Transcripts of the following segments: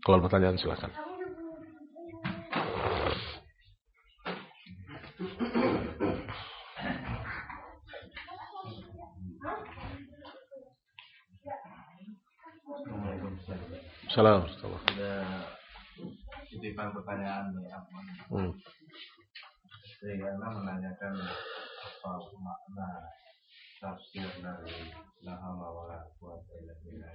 Kalau pertanyaan silakan. Salam. Ada titipan pertanyaan nih, Saya menanyakan apa makna tafsir dari la haula wala quwwata illa billah.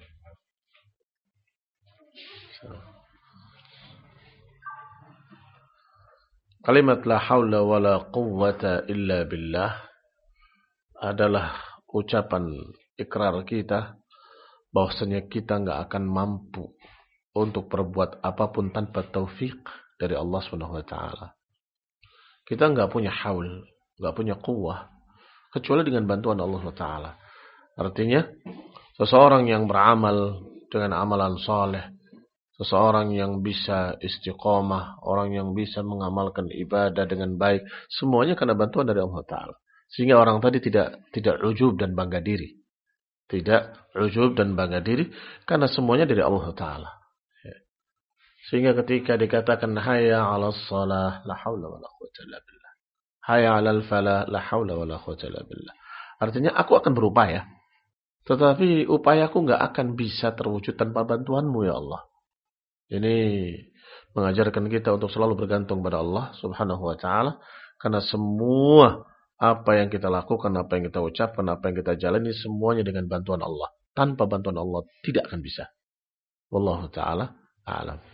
Kalimat la haula wala quwwata illa billah adalah ucapan ikrar kita bahwasanya kita nggak akan mampu untuk berbuat apapun tanpa taufik dari Allah Subhanahu wa taala. Kita nggak punya haul, nggak punya quwwah kecuali dengan bantuan Allah Subhanahu wa taala. Artinya, seseorang yang beramal dengan amalan saleh, seseorang yang bisa istiqomah, orang yang bisa mengamalkan ibadah dengan baik, semuanya karena bantuan dari Allah taala. Sehingga orang tadi tidak ujub dan bangga diri. Tidak ujub dan bangga diri karena semuanya dari Allah taala. Sehingga ketika dikatakan hayya 'alas shalah la haula wala quwwata illa billah. Hayya 'alal falah la haula wala quwwata illa billah. Artinya aku akan berupaya, tetapi upayaku enggak akan bisa terwujud tanpa bantuanmu ya Allah. Ini mengajarkan kita untuk selalu bergantung pada Allah Subhanahu wa taala karena semua apa yang kita lakukan, apa yang kita ucapkan, apa yang kita jalani semuanya dengan bantuan Allah. Tanpa bantuan Allah tidak akan bisa. Wallahu taala a'lam.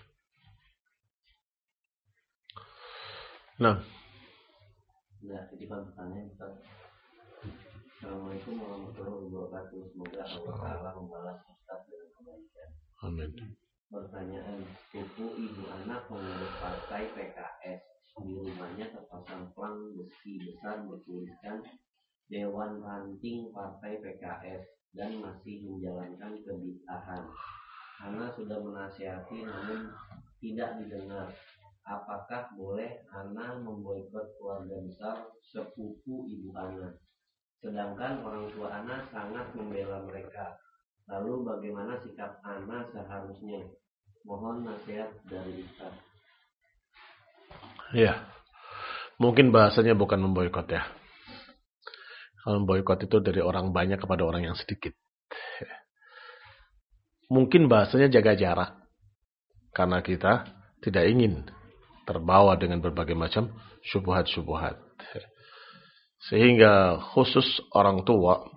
Nah, titipan pertanyaan Ustaz. Assalamualaikum warahmatullahi wabarakatuh. Semoga Allah Ta'ala membalas Ustaz dengan kebaikan. Amin. Pertanyaan, sepupu ibu anak mengurus partai PKS. Di rumahnya terpasang plang besi besar bertuliskan Dewan Ranting Partai PKS dan masih menjalankan kebid'ahan. Ana sudah menasihati namun tidak didengar. Apakah boleh Ana memboikot keluarga besar sepupu ibu Ana? Sedangkan orang tua Ana sangat membela mereka. Lalu bagaimana sikap Ana seharusnya? Mohon nasihat dari Ustaz. Ya, mungkin bahasanya bukan memboikot ya. Kalau memboikot itu dari orang banyak kepada orang yang sedikit. Mungkin bahasanya jaga jarak. Karena kita tidak ingin terbawa dengan berbagai macam syubhat-syubhat. Sehingga khusus orang tua,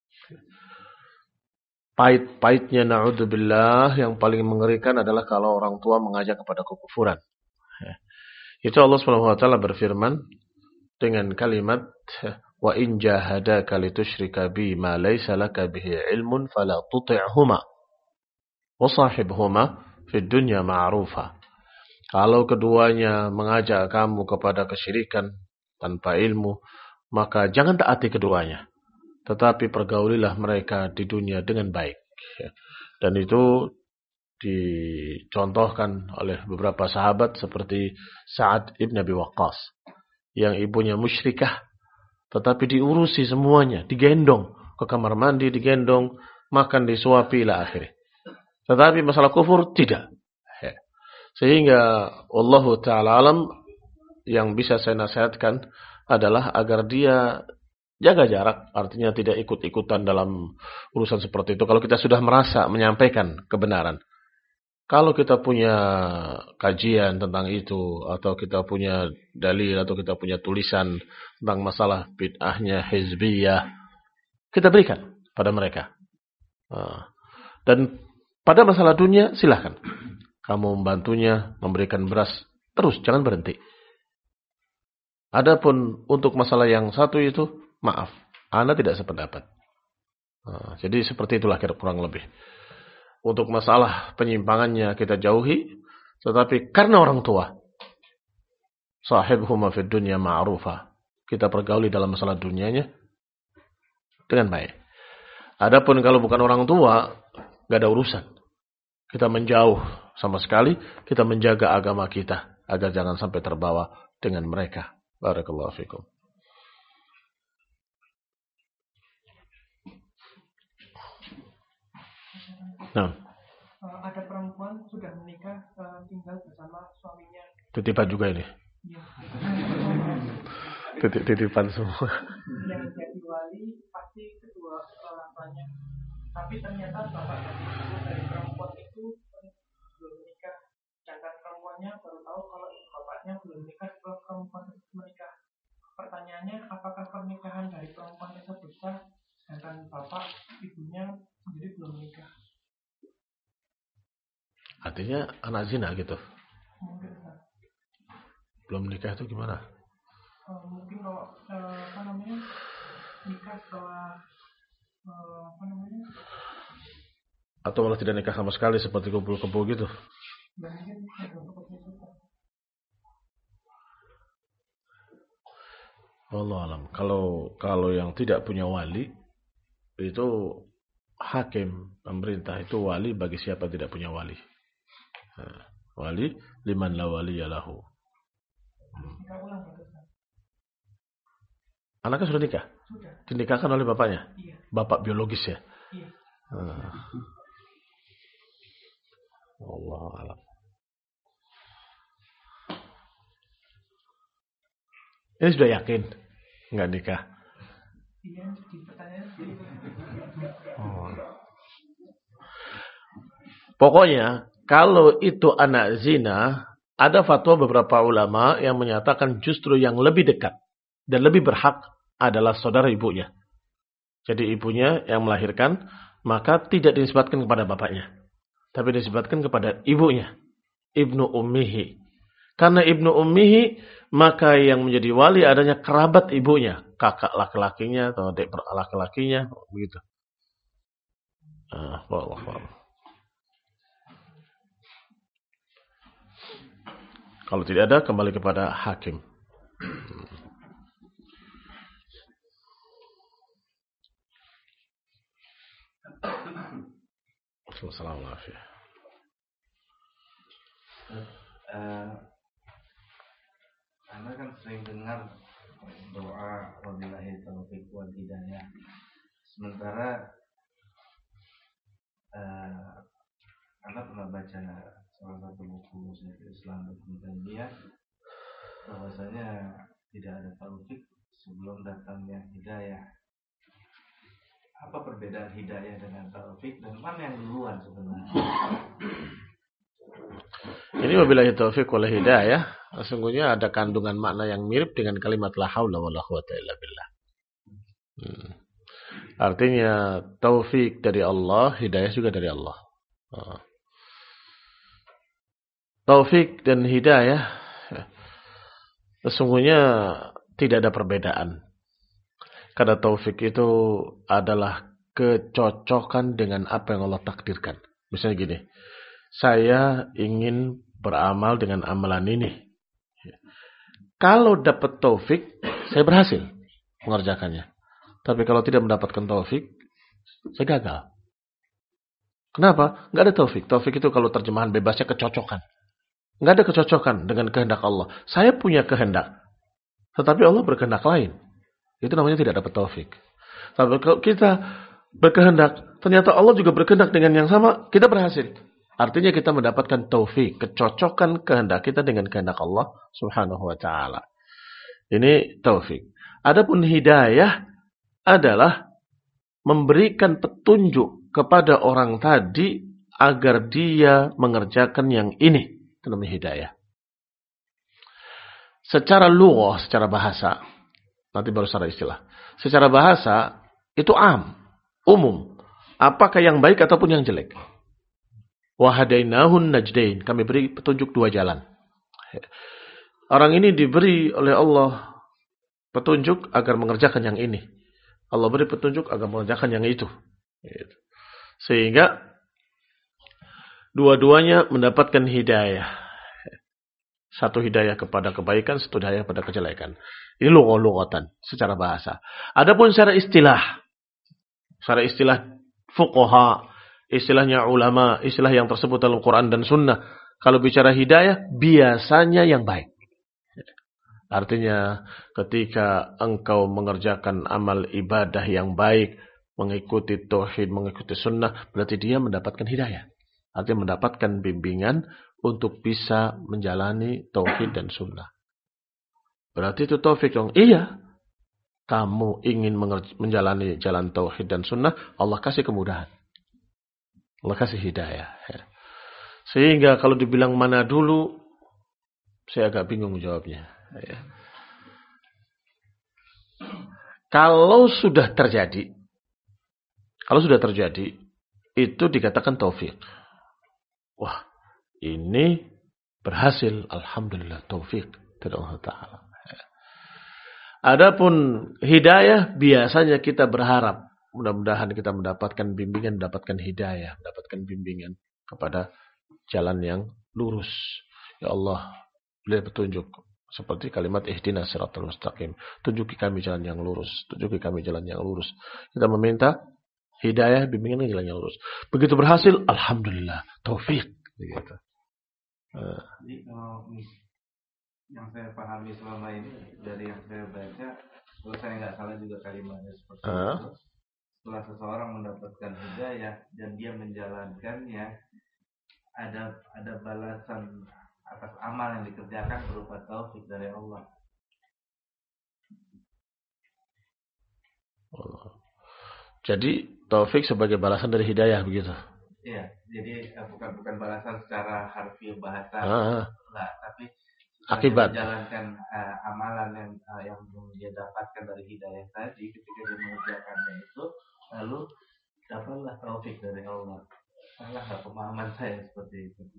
pahit-pahitnya na'udzubillah yang paling mengerikan adalah kalau orang tua mengajak kepada kekufuran. Itu Allah SWT berfirman dengan kalimat wa in jahadaka litusyrika bi ma laysa laka bihi ilmun fala tuti'huma wa sahibhuma fid dunya ma'rufa. Kalau keduanya mengajak kamu kepada kesyirikan tanpa ilmu, maka jangan taati keduanya. Tetapi pergaulilah mereka di dunia dengan baik. Dan itu dicontohkan oleh beberapa sahabat seperti Sa'ad ibn Abi Waqqas. Yang ibunya musyrikah, tetapi diurusi semuanya, digendong ke kamar mandi, digendong, makan, disuapi, ila akhirnya. Tetapi masalah kufur, tidak. Sehingga Allah Ta'ala alam yang bisa saya nasihatkan adalah agar dia jaga jarak, artinya tidak ikut-ikutan dalam urusan seperti itu. Kalau kita sudah merasa menyampaikan kebenaran, kalau kita punya kajian tentang itu, atau kita punya dalil, atau kita punya tulisan tentang masalah bid'ahnya hizbiyah, kita berikan pada mereka. Dan pada masalah dunia, silahkan. Kamu membantunya, memberikan beras, terus, jangan berhenti. Adapun untuk masalah yang satu itu, maaf, Anda tidak sependapat. Jadi seperti itulah kurang lebih. Untuk masalah penyimpangannya kita jauhi, tetapi karena orang tua, sahibhuma fid dunya ma'rufa, kita pergauli dalam masalah dunianya dengan baik. Adapun kalau bukan orang tua, gak ada urusan. Kita menjauh sama sekali, kita menjaga agama kita agar jangan sampai terbawa dengan mereka. Barakallahu fikum. Nah, ada perempuan sudah menikah, tinggal bersama suaminya. Titipan juga ini. Ya. Titipan semua. Yang jadi wali pasti kedua orang tuanya. Tapi ternyata bapak dan ibu dari perempuan itu belum menikah. Sedangkan perempuannya baru tahu kalau bapaknya belum menikah setelah perempuan itu menikah. Pertanyaannya, apakah pernikahan dari perempuan itu sah, sedangkan bapak ibunya sendiri belum menikah? Artinya anak zina gitu. Mungkin Belum menikah itu gimana? mungkin kalau nikah setelah Atau malah tidak nikah sama sekali seperti kumpul-kumpul gitu. mungkin seperti itu. Allah alam. Kalau yang tidak punya wali itu hakim, pemerintah itu wali bagi siapa tidak punya wali. Wali liman la waliya lahu. Anaknya sudah nikah? Sudah. Dinikahkan oleh bapaknya? Iya. Bapak biologis ya? Iya. Allah alam. Ini sudah yakin nggak nikah? Iya, di pertanyaan. Pokoknya kalau itu anak zina, ada fatwa beberapa ulama yang menyatakan justru yang lebih dekat dan lebih berhak adalah saudara ibunya. Jadi ibunya yang melahirkan, maka tidak dinisbatkan kepada bapaknya, tapi dinisbatkan kepada ibunya, ibnu ummihi. Karena ibnu ummihi, maka yang menjadi wali adanya kerabat ibunya, kakak laki-lakinya atau adik laki-lakinya, begitu. Kalau tidak ada, kembali kepada hakim. Assalamualaikum. Anda kan sering dengar doa wabillahi taufiq wal hidayah. Sementara Anda pernah baca salah satu buku Syekhul Islam Ibnu Taimiyah bahwasanya tidak ada taufik sebelum datangnya hidayah. Apa perbedaan hidayah dengan taufik dan mana yang duluan sebenarnya? Ini wabillahi taufiq wal hidayah, sesungguhnya ada kandungan makna yang mirip dengan kalimat la haula wala quwata illa billah. Artinya taufik dari Allah, hidayah juga dari Allah. Taufik dan hidayah sesungguhnya tidak ada perbedaan. Karena taufik itu adalah kecocokan dengan apa yang Allah takdirkan. Misalnya gini, saya ingin beramal dengan amalan ini. Kalau dapat taufik, saya berhasil mengerjakannya. Tapi kalau tidak mendapatkan taufik, saya gagal. Kenapa? Nggak ada taufik. Taufik itu kalau terjemahan bebasnya kecocokan. Nggak ada kecocokan dengan kehendak Allah. Saya punya kehendak, tetapi Allah berkehendak lain. Itu namanya tidak dapat taufik. Tapi kalau kita berkehendak, ternyata Allah juga berkehendak dengan yang sama, kita berhasil. Artinya kita mendapatkan taufik, kecocokan kehendak kita dengan kehendak Allah Subhanahu wa taala. Ini taufik. Adapun hidayah adalah memberikan petunjuk kepada orang tadi agar dia mengerjakan yang ini. Itu namanya hidayah. Secara lughah, secara bahasa, nanti baru secara istilah. Secara bahasa itu umum. Apakah yang baik ataupun yang jelek. Wa hadainahun najdain. Kami beri petunjuk dua jalan. Orang ini diberi oleh Allah petunjuk agar mengerjakan yang ini. Allah beri petunjuk agar mengerjakan yang itu. Sehingga dua-duanya mendapatkan hidayah. Satu hidayah kepada kebaikan, satu hidayah kepada kejelekan. Ini lughatan secara bahasa. Adapun secara istilah fuqaha, istilahnya ulama, istilah yang tersebut dalam Quran dan Sunnah. Kalau bicara hidayah, biasanya yang baik. Artinya ketika engkau mengerjakan amal ibadah yang baik, mengikuti tauhid, mengikuti sunnah, berarti dia mendapatkan hidayah. Artinya mendapatkan bimbingan untuk bisa menjalani tauhid dan sunnah. Berarti itu taufik dong. Iya. Kamu ingin menjalani jalan tauhid dan sunnah, Allah kasih kemudahan. Allah kasih hidayah. Sehingga kalau dibilang mana dulu, saya agak bingung jawabnya. Kalau sudah terjadi, itu dikatakan taufik. Wah, ini berhasil. Alhamdulillah, taufik dari Allah Ta'ala. Adapun hidayah, biasanya kita berharap mudah-mudahan kita mendapatkan bimbingan, mendapatkan hidayah, mendapatkan bimbingan kepada jalan yang lurus. Ya Allah, beri petunjuk. Seperti kalimat ihdinas siratal mustaqim. Tunjuki kami jalan yang lurus. Tunjuki kami jalan yang lurus. Kita meminta hidayah, bimbingan ke jalan yang lurus. Begitu berhasil, alhamdulillah, taufik. Begitu. Jadi kalau yang saya pahami selama ini dari yang saya baca, kalau saya nggak salah juga kalimatnya seperti itu. Setelah seseorang mendapatkan hidayah dan dia menjalankannya, ada balasan atas amal yang dikerjakan berupa taufik dari Allah. Jadi taufik sebagai balasan dari hidayah begitu. Iya, jadi bukan balasan secara harfiah bahasa, enggak, tapi akibat menjalankan amalan yang dia dapatkan dari hidayah tadi, ketika dia mengerjakannya itu, lalu dapatlah taufik dari Allah. Salah pemahaman saya seperti itu.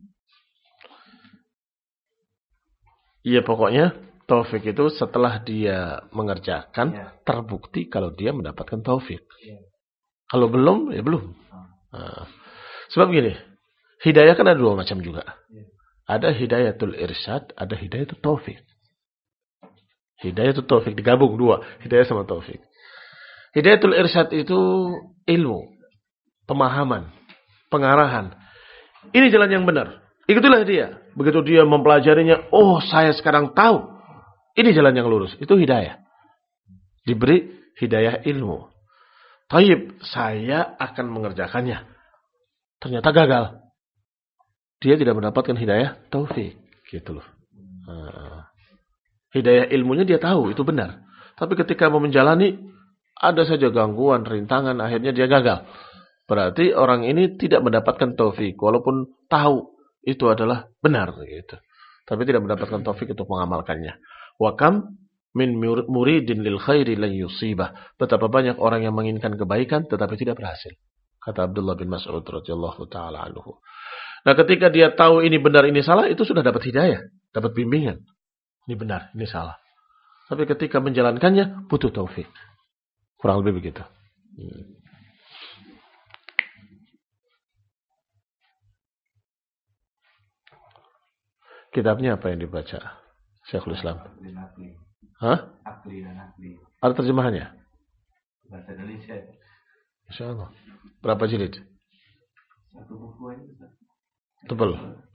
Iya, pokoknya taufik itu setelah dia mengerjakan, terbukti kalau dia mendapatkan taufik. Kalau belum, ya belum. Sebab gini, hidayah kan ada dua macam juga. Ada hidayatul irsyad, ada hidayatul taufik. Hidayatul taufik digabung dua, hidayah sama taufik. Hidayatul irsyad itu ilmu, pemahaman, pengarahan. Ini jalan yang benar. Ikutilah dia. Begitu dia mempelajarinya, oh saya sekarang tahu. Ini jalan yang lurus. Itu hidayah. Diberi hidayah ilmu. Taib, saya akan mengerjakannya. Ternyata gagal. Dia tidak mendapatkan hidayah taufik. Gitu loh. Hidayah ilmunya dia tahu, itu benar. Tapi ketika mau menjalani, ada saja gangguan, rintangan, akhirnya dia gagal. Berarti orang ini tidak mendapatkan taufik. Walaupun tahu itu adalah benar. Gitu. Tapi tidak mendapatkan taufik untuk mengamalkannya. Wa kam min muridin lil khairi lan yusibah. Betapa banyak orang yang menginginkan kebaikan tetapi tidak berhasil. Kata Abdullah bin Mas'ud radhiyallahu taala anhu. Nah, ketika dia tahu ini benar, ini salah, itu sudah dapat hidayah, dapat bimbingan. Ini benar, ini salah. Tapi ketika menjalankannya butuh taufik. Kurang lebih begitu. Kitabnya apa yang dibaca Syekhul Islam? Hah? Akli dan akli. Ada terjemahannya? Bahasa Indonesia. Insyaallah. Berapa jilid? Satu buku aja. Tebal.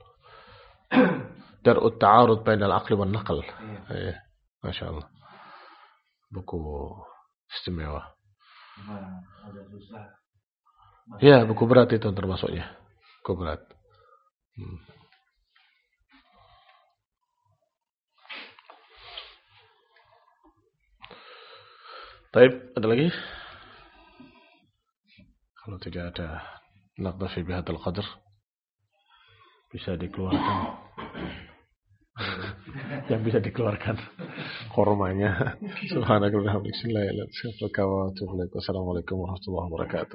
Dar'ut ta'arud bainal aqli wan naql. Iya. Masyaallah. Buku istimewa. Agak susah. Ya, buku berat itu termasuknya. Buku berat. Baik, ada lagi? Kalau tidak ada, naqdafi bihadzal qadr. Bisa dikeluarkan. Yang bisa dikeluarkan kormanya. Subhanakallahumma wa bihamdika, assalamualaikum warahmatullahi wabarakatuh.